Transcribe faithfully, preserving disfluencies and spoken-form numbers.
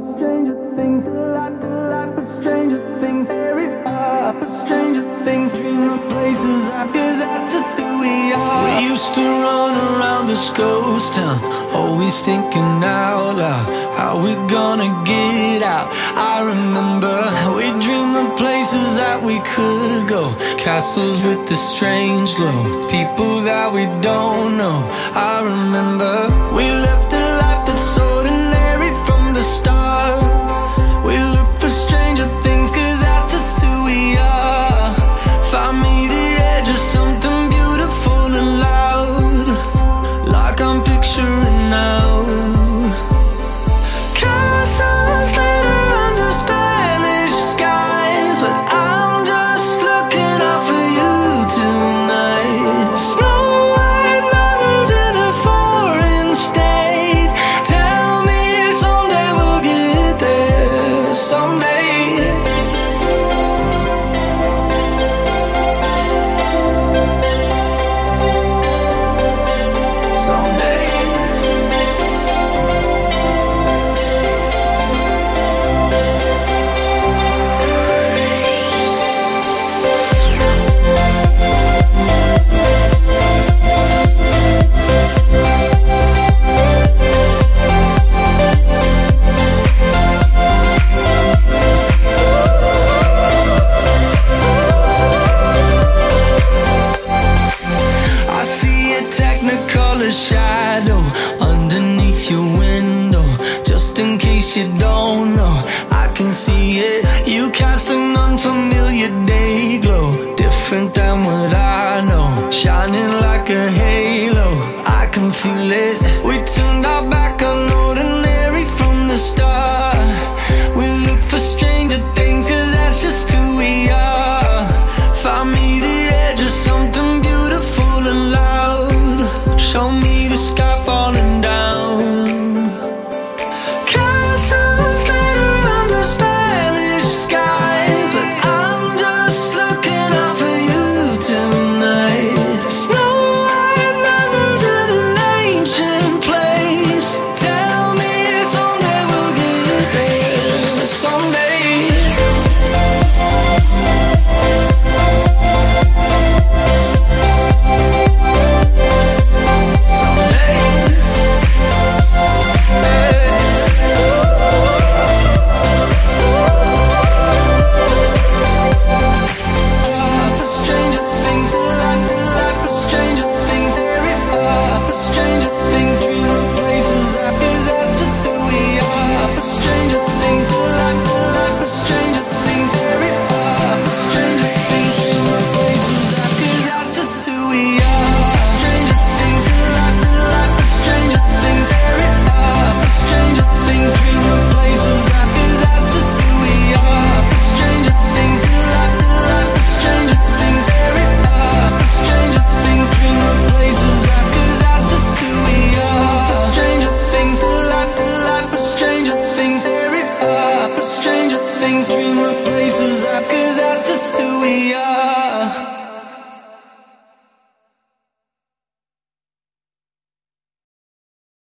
for stranger things, a lot, a lot for stranger things, very far for stranger things, dream of places I, cause that's just who we are. We used to run around this ghost town, always thinking out loud, how we gonna get out. I remember we dreamed of places that we could go, castles with the strange glow, people that we don't know. I remember we left a life that's ordinary from the start. We look for stranger things, cause that's just who we are. Find me the edge of something beautiful and loud, like I'm picturing now. Castles glitter under Spanish skies, but I'm just looking out for you tonight. Snow white mountains in a foreign state, tell me someday we'll get there, someday. Technicolor shadow underneath your window, just in case you don't know, I can see it. You cast an unfamiliar day glow, different than what I know, shining like a halo. I can feel it. We turned our back on ordinary from the start. We look for stranger things, cause that's just who we are. Find me the edge of something beautiful and loud, show me the sky falling down. Castles glitter under Spanish skies, but I'm just looking out for you tonight. Snow white mountains in an ancient place, tell me someday we'll get there, someday. Stranger things, dream of places, cause that's just who we are.